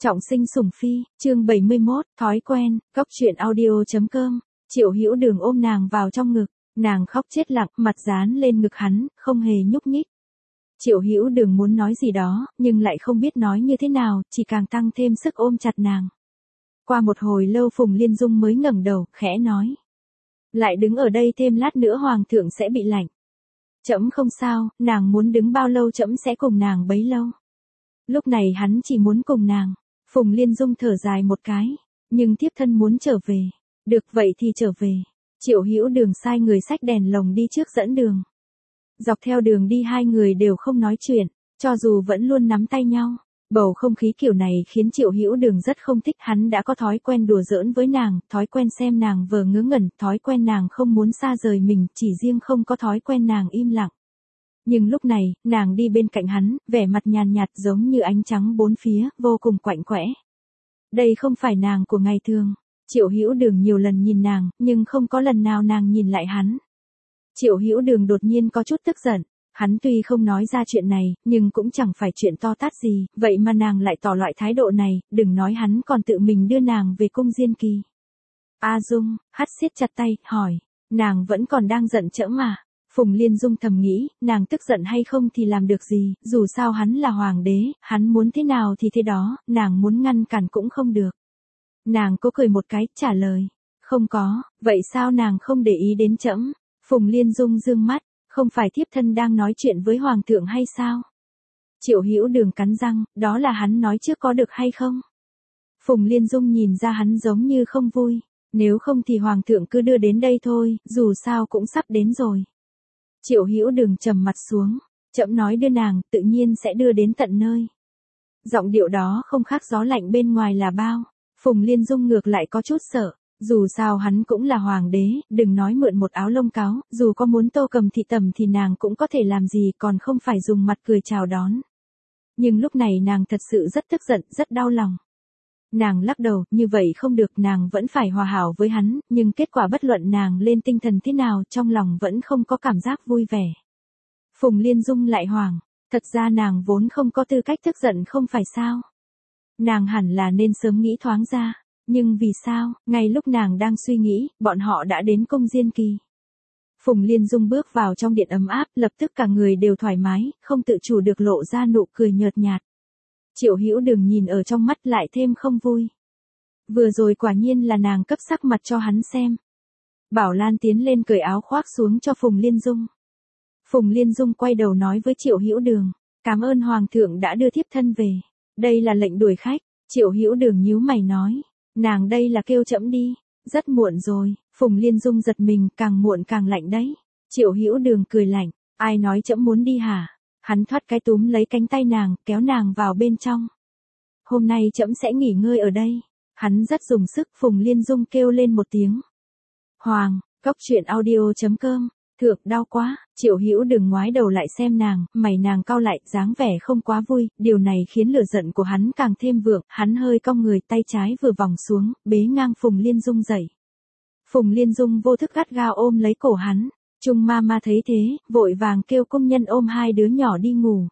Trọng sinh sủng phi, chương 71, thói quen, góc truyện audio.com. Triệu Hữu Đường ôm nàng vào trong ngực, nàng khóc chết lặng, mặt dán lên ngực hắn, không hề nhúc nhích. Triệu Hữu Đường muốn nói gì đó, nhưng lại không biết nói như thế nào, chỉ càng tăng thêm sức ôm chặt nàng. Qua một hồi lâu Phùng Liên Dung mới ngẩng đầu, khẽ nói: lại đứng ở đây thêm lát nữa hoàng thượng sẽ bị lạnh. Trẫm không sao, nàng muốn đứng bao lâu trẫm sẽ cùng nàng bấy lâu. Lúc này hắn chỉ muốn cùng nàng. Phùng Liên Dung thở dài một cái, nhưng thiếp thân muốn trở về. Được vậy thì trở về. Triệu Hữu Đường sai người xách đèn lồng đi trước dẫn đường. Dọc theo đường đi hai người đều không nói chuyện, cho dù vẫn luôn nắm tay nhau. Bầu không khí kiểu này khiến Triệu Hữu Đường rất không thích, hắn đã có thói quen đùa giỡn với nàng, thói quen xem nàng vờ ngớ ngẩn, thói quen nàng không muốn xa rời mình, chỉ riêng không có thói quen nàng im lặng. Nhưng lúc này, nàng đi bên cạnh hắn, vẻ mặt nhàn nhạt giống như ánh trắng bốn phía, vô cùng quạnh quẽ. Đây không phải nàng của ngày thường. Triệu Hữu Đường nhiều lần nhìn nàng, nhưng không có lần nào nàng nhìn lại hắn. Triệu Hữu Đường đột nhiên có chút tức giận. Hắn tuy không nói ra chuyện này, nhưng cũng chẳng phải chuyện to tát gì, vậy mà nàng lại tỏ loại thái độ này, đừng nói hắn còn tự mình đưa nàng về cung Diên Kỳ. A Dung, hắt siết chặt tay, hỏi, nàng vẫn còn đang giận trẫm à? Phùng Liên Dung thầm nghĩ, nàng tức giận hay không thì làm được gì, dù sao hắn là hoàng đế, hắn muốn thế nào thì thế đó, nàng muốn ngăn cản cũng không được. Nàng cố cười một cái, trả lời, không có, vậy sao nàng không để ý đến trẫm? Phùng Liên Dung dương mắt, không phải thiếp thân đang nói chuyện với hoàng thượng hay sao? Triệu Hữu Đường cắn răng, đó là hắn nói trước có được hay không? Phùng Liên Dung nhìn ra hắn giống như không vui, nếu không thì hoàng thượng cứ đưa đến đây thôi, dù sao cũng sắp đến rồi. Triệu Hữu Đường trầm mặt xuống, trẫm nói đưa nàng, tự nhiên sẽ đưa đến tận nơi. Giọng điệu đó không khác gió lạnh bên ngoài là bao. Phùng Liên Dung ngược lại có chút sợ, dù sao hắn cũng là hoàng đế, đừng nói mượn một áo lông cáo, dù có muốn Tô Cầm thị tẩm thì nàng cũng có thể làm gì, còn không phải dùng mặt cười chào đón. Nhưng lúc này nàng thật sự rất tức giận, rất đau lòng. Nàng lắc đầu, như vậy không được, nàng vẫn phải hòa hảo với hắn, nhưng kết quả bất luận nàng lên tinh thần thế nào, trong lòng vẫn không có cảm giác vui vẻ. Phùng Liên Dung lại hoảng, thật ra nàng vốn không có tư cách tức giận không phải sao? Nàng hẳn là nên sớm nghĩ thoáng ra, nhưng vì sao, ngay lúc nàng đang suy nghĩ, bọn họ đã đến cung Diên Kỳ. Phùng Liên Dung bước vào trong điện ấm áp, lập tức cả người đều thoải mái, không tự chủ được lộ ra nụ cười nhợt nhạt. Triệu Hữu Đường nhìn ở trong mắt lại thêm không vui. Vừa rồi quả nhiên là nàng cấp sắc mặt cho hắn xem. Bảo Lan tiến lên cởi áo khoác xuống cho Phùng Liên Dung. Phùng Liên Dung quay đầu nói với Triệu Hữu Đường, cảm ơn hoàng thượng đã đưa thiếp thân về. Đây là lệnh đuổi khách. Triệu Hữu Đường nhíu mày nói, nàng đây là kêu trẫm đi, rất muộn rồi. Phùng Liên Dung giật mình, càng muộn càng lạnh đấy. Triệu Hữu Đường cười lạnh, ai nói trẫm muốn đi hả? Hắn thoát cái túm lấy cánh tay nàng, kéo nàng vào bên trong. Hôm nay trẫm sẽ nghỉ ngơi ở đây. Hắn rất dùng sức. Phùng Liên Dung kêu lên một tiếng. Hoàng, góc truyện audio.com. Thượng, đau quá. Triệu Hữu Đường ngoái đầu lại xem nàng, mày nàng cau lại, dáng vẻ không quá vui, điều này khiến lửa giận của hắn càng thêm vượng, hắn hơi cong người, tay trái vừa vòng xuống, bế ngang Phùng Liên Dung dậy. Phùng Liên Dung vô thức gắt gao ôm lấy cổ hắn. Trung ma thấy thế, vội vàng kêu công nhân ôm hai đứa nhỏ đi ngủ.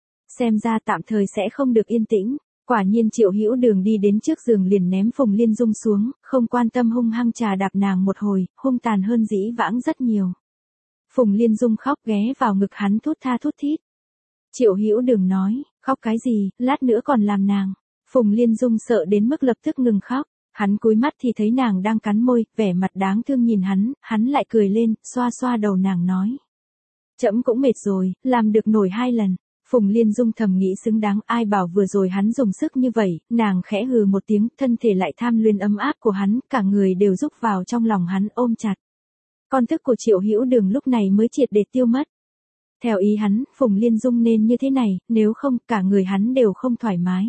Xem ra tạm thời sẽ không được yên tĩnh. Quả nhiên Triệu Hữu Đường đi đến trước giường liền ném Phùng Liên Dung xuống, không quan tâm hung hăng trà đạp nàng một hồi, hung tàn hơn dĩ vãng rất nhiều. Phùng Liên Dung khóc ghé vào ngực hắn thút tha thút thít. Triệu Hữu Đường nói, khóc cái gì, lát nữa còn làm nàng. Phùng Liên Dung sợ đến mức lập tức ngừng khóc. Hắn cúi mắt thì thấy nàng đang cắn môi, vẻ mặt đáng thương nhìn hắn lại cười lên, xoa xoa đầu nàng nói. Trẫm cũng mệt rồi, làm được nổi 2 lần. Phùng Liên Dung thầm nghĩ xứng đáng, ai bảo vừa rồi hắn dùng sức như vậy, nàng khẽ hừ một tiếng, thân thể lại tham luyến ấm áp của hắn, cả người đều rúc vào trong lòng hắn ôm chặt. Con thức của Triệu Hữu Đường lúc này mới triệt để tiêu mất. Theo ý hắn, Phùng Liên Dung nên như thế này, nếu không, cả người hắn đều không thoải mái.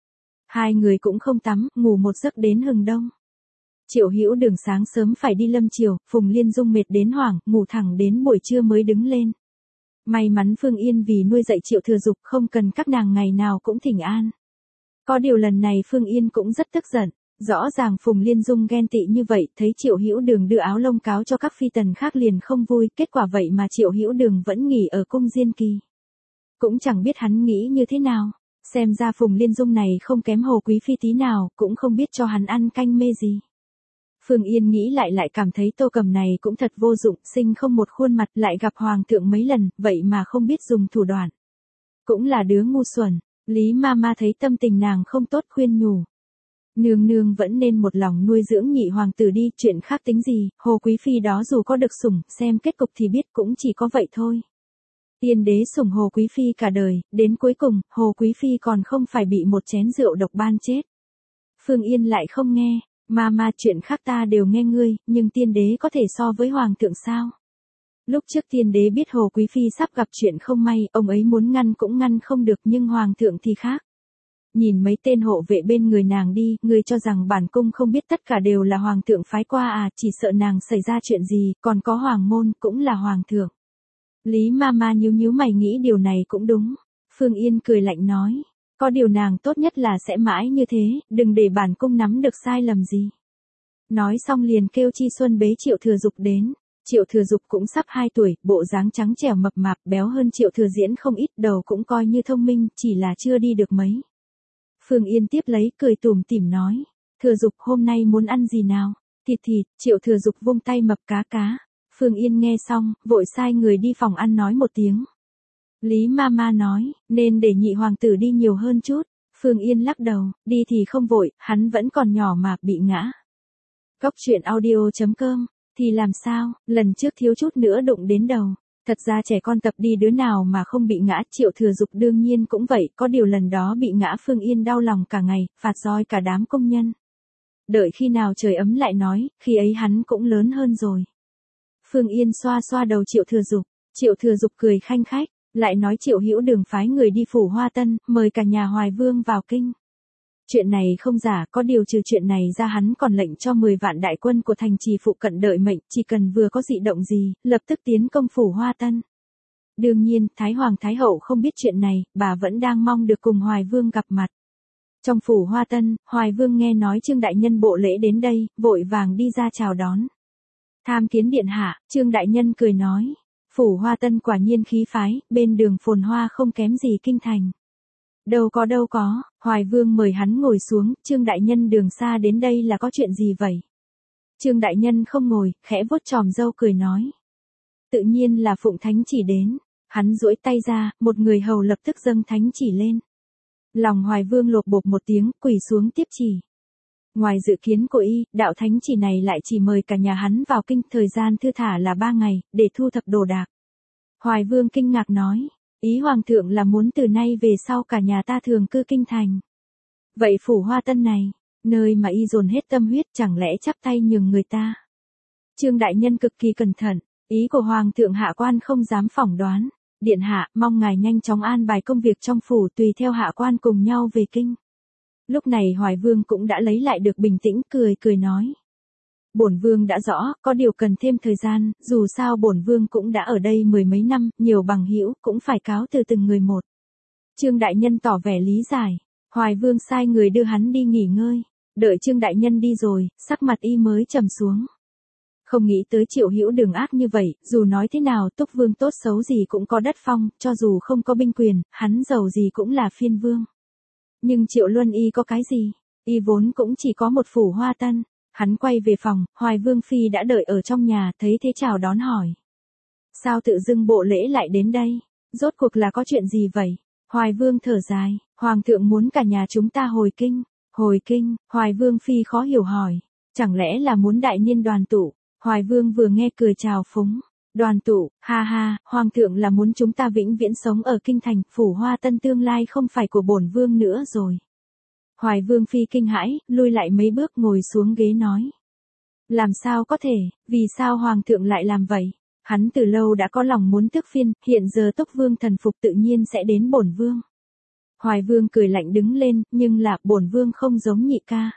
Hai người cũng không tắm, ngủ một giấc đến hừng đông. Triệu Hữu Đường sáng sớm phải đi lâm triều, Phùng Liên Dung mệt đến hoảng, ngủ thẳng đến buổi trưa mới đứng lên. May mắn Phương Yên vì nuôi dạy Triệu Thừa Dục không cần các nàng ngày nào cũng thỉnh an. Có điều lần này Phương Yên cũng rất tức giận, rõ ràng Phùng Liên Dung ghen tị như vậy, thấy Triệu Hữu Đường đưa áo lông cáo cho các phi tần khác liền không vui, kết quả vậy mà Triệu Hữu Đường vẫn nghỉ ở cung Diên Kỳ. Cũng chẳng biết hắn nghĩ như thế nào. Xem ra Phùng Liên Dung này không kém Hồ Quý Phi tí nào, cũng không biết cho hắn ăn canh mê gì. Phương Yên nghĩ lại cảm thấy Tô Cầm này cũng thật vô dụng, sinh không một khuôn mặt, lại gặp Hoàng thượng mấy lần, vậy mà không biết dùng thủ đoạn. Cũng là đứa ngu xuẩn. Lý Mama thấy tâm tình nàng không tốt khuyên nhủ. Nương nương vẫn nên một lòng nuôi dưỡng nhị hoàng tử đi, chuyện khác tính gì, Hồ Quý Phi đó dù có được sủng, xem kết cục thì biết cũng chỉ có vậy thôi. Tiên đế sủng Hồ Quý Phi cả đời, đến cuối cùng, Hồ Quý Phi còn không phải bị một chén rượu độc ban chết. Phương Yên lại không nghe, Mama chuyện khác ta đều nghe ngươi, nhưng tiên đế có thể so với hoàng thượng sao? Lúc trước tiên đế biết Hồ Quý Phi sắp gặp chuyện không may, ông ấy muốn ngăn cũng ngăn không được, nhưng hoàng thượng thì khác. Nhìn mấy tên hộ vệ bên người nàng đi, ngươi cho rằng bản cung không biết tất cả đều là hoàng thượng phái qua à, chỉ sợ nàng xảy ra chuyện gì, còn có hoàng môn, cũng là hoàng thượng. Lý Mama nhíu mày nghĩ điều này cũng đúng. Phương Yên cười lạnh nói, có điều nàng tốt nhất là sẽ mãi như thế, đừng để bản cung nắm được sai lầm gì. Nói xong liền kêu Chi Xuân bế Triệu Thừa Dục đến. Triệu Thừa Dục cũng sắp 2 tuổi, bộ dáng trắng trẻo mập mạp, béo hơn Triệu Thừa Diễn không ít, đầu cũng coi như thông minh, chỉ là chưa đi được mấy. Phương Yên tiếp lấy, cười tủm tỉm nói, Thừa Dục hôm nay muốn ăn gì nào? Thịt, Triệu Thừa Dục vung tay mập cá. Phương Yên nghe xong, vội sai người đi phòng ăn nói một tiếng. Lý Mama nói, nên để nhị hoàng tử đi nhiều hơn chút. Phương Yên lắc đầu, đi thì không vội, hắn vẫn còn nhỏ mà bị ngã. Góc truyện audio.com, thì làm sao, lần trước thiếu chút nữa đụng đến đầu. Thật ra trẻ con tập đi đứa nào mà không bị ngã, Triệu Thừa Dục đương nhiên cũng vậy, có điều lần đó bị ngã Phương Yên đau lòng cả ngày, phạt roi cả đám công nhân. Đợi khi nào trời ấm lại nói, khi ấy hắn cũng lớn hơn rồi. Phương Yên xoa đầu Triệu Thừa Dục cười khanh khách, lại nói Triệu Hữu Đường phái người đi Phủ Hoa Tân, mời cả nhà Hoài Vương vào kinh. Chuyện này không giả, có điều trừ chuyện này ra hắn còn lệnh cho 10 vạn đại quân của thành trì phụ cận đợi mệnh, chỉ cần vừa có dị động gì, lập tức tiến công Phủ Hoa Tân. Đương nhiên, Thái Hoàng Thái Hậu không biết chuyện này, bà vẫn đang mong được cùng Hoài Vương gặp mặt. Trong Phủ Hoa Tân, Hoài Vương nghe nói Trương Đại Nhân bộ lễ đến đây, vội vàng đi ra chào đón. Tham kiến điện hạ, Trương Đại Nhân cười nói, Phủ Hoa Tân quả nhiên khí phái, bên đường phồn hoa không kém gì kinh thành. Đâu có, Hoài Vương mời hắn ngồi xuống, Trương Đại Nhân đường xa đến đây là có chuyện gì vậy? Trương Đại Nhân không ngồi, khẽ vuốt chòm râu cười nói. Tự nhiên là phụng thánh chỉ đến, hắn duỗi tay ra, một người hầu lập tức dâng thánh chỉ lên. Lòng Hoài Vương lột bột một tiếng, quỳ xuống tiếp chỉ. Ngoài dự kiến của y, đạo thánh chỉ này lại chỉ mời cả nhà hắn vào kinh, thời gian thư thả là 3 ngày, để thu thập đồ đạc. Hoài Vương kinh ngạc nói, ý hoàng thượng là muốn từ nay về sau cả nhà ta thường cư kinh thành. Vậy Phủ Hoa Tân này, nơi mà y dồn hết tâm huyết chẳng lẽ chắp tay nhường người ta. Trương Đại Nhân cực kỳ cẩn thận, ý của hoàng thượng hạ quan không dám phỏng đoán. Điện hạ, mong ngài nhanh chóng an bài công việc trong phủ tùy theo hạ quan cùng nhau về kinh. Lúc này Hoài Vương cũng đã lấy lại được bình tĩnh, cười nói. Bổn Vương đã rõ, có điều cần thêm thời gian, dù sao bổn Vương cũng đã ở đây 10 mấy năm, nhiều bằng hữu cũng phải cáo từ từng người một. Trương Đại Nhân tỏ vẻ lý giải, Hoài Vương sai người đưa hắn đi nghỉ ngơi, đợi Trương Đại Nhân đi rồi, sắc mặt y mới trầm xuống. Không nghĩ tới Triệu Hữu Đường ác như vậy, dù nói thế nào Túc Vương tốt xấu gì cũng có đất phong, cho dù không có binh quyền, hắn giàu gì cũng là phiên vương. Nhưng Triệu Luân y có cái gì? Y vốn cũng chỉ có một Phủ Hoa Tân. Hắn quay về phòng, Hoài Vương Phi đã đợi ở trong nhà, thấy thế chào đón hỏi. Sao tự dưng bộ lễ lại đến đây? Rốt cuộc là có chuyện gì vậy? Hoài Vương thở dài, Hoàng thượng muốn cả nhà chúng ta hồi kinh. Hồi kinh, Hoài Vương Phi khó hiểu hỏi. Chẳng lẽ là muốn đại niên đoàn tụ? Hoài Vương vừa nghe cười chào phúng. Đoàn tụ, ha, Hoàng thượng là muốn chúng ta vĩnh viễn sống ở kinh thành, Phủ Hoa Tân tương lai không phải của bổn Vương nữa rồi. Hoài Vương Phi kinh hãi, lui lại mấy bước ngồi xuống ghế nói. Làm sao có thể, vì sao Hoàng thượng lại làm vậy? Hắn từ lâu đã có lòng muốn tước phiên, hiện giờ Túc Vương thần phục tự nhiên sẽ đến bổn Vương. Hoài Vương cười lạnh đứng lên, nhưng là bổn Vương không giống nhị ca.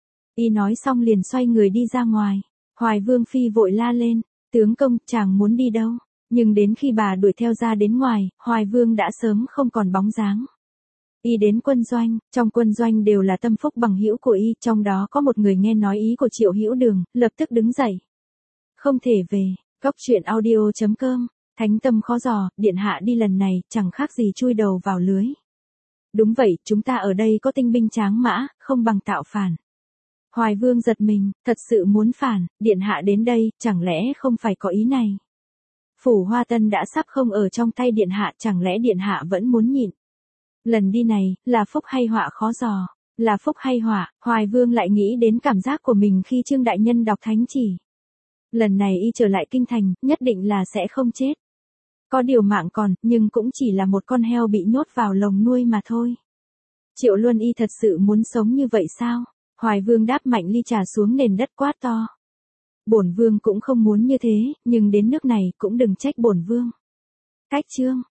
Y nói xong liền xoay người đi ra ngoài. Hoài Vương Phi vội la lên, tướng công, chàng muốn đi đâu? Nhưng đến khi bà đuổi theo ra đến ngoài, Hoài Vương đã sớm không còn bóng dáng. Y đến quân doanh, trong quân doanh đều là tâm phúc bằng hữu của y, trong đó có một người nghe nói ý của Triệu Hữu Đường, lập tức đứng dậy. Không thể về, góc truyện audio.com, thánh tâm khó dò, điện hạ đi lần này, chẳng khác gì chui đầu vào lưới. Đúng vậy, chúng ta ở đây có tinh binh tráng mã, không bằng tạo phản. Hoài Vương giật mình, thật sự muốn phản, điện hạ đến đây, chẳng lẽ không phải có ý này. Phủ Hoa Tân đã sắp không ở trong tay điện hạ, chẳng lẽ điện hạ vẫn muốn nhịn. Lần đi này, là phúc hay họa khó dò. Là phúc hay họa, Hoài Vương lại nghĩ đến cảm giác của mình khi Trương Đại Nhân đọc thánh chỉ. Lần này y trở lại kinh thành, nhất định là sẽ không chết. Có điều mạng còn, nhưng cũng chỉ là một con heo bị nhốt vào lồng nuôi mà thôi. Triệu Luân y thật sự muốn sống như vậy sao? Hoài Vương đáp mạnh ly trà xuống nền đất quát to. Bổn Vương cũng không muốn như thế, nhưng đến nước này cũng đừng trách bổn Vương. Cách chương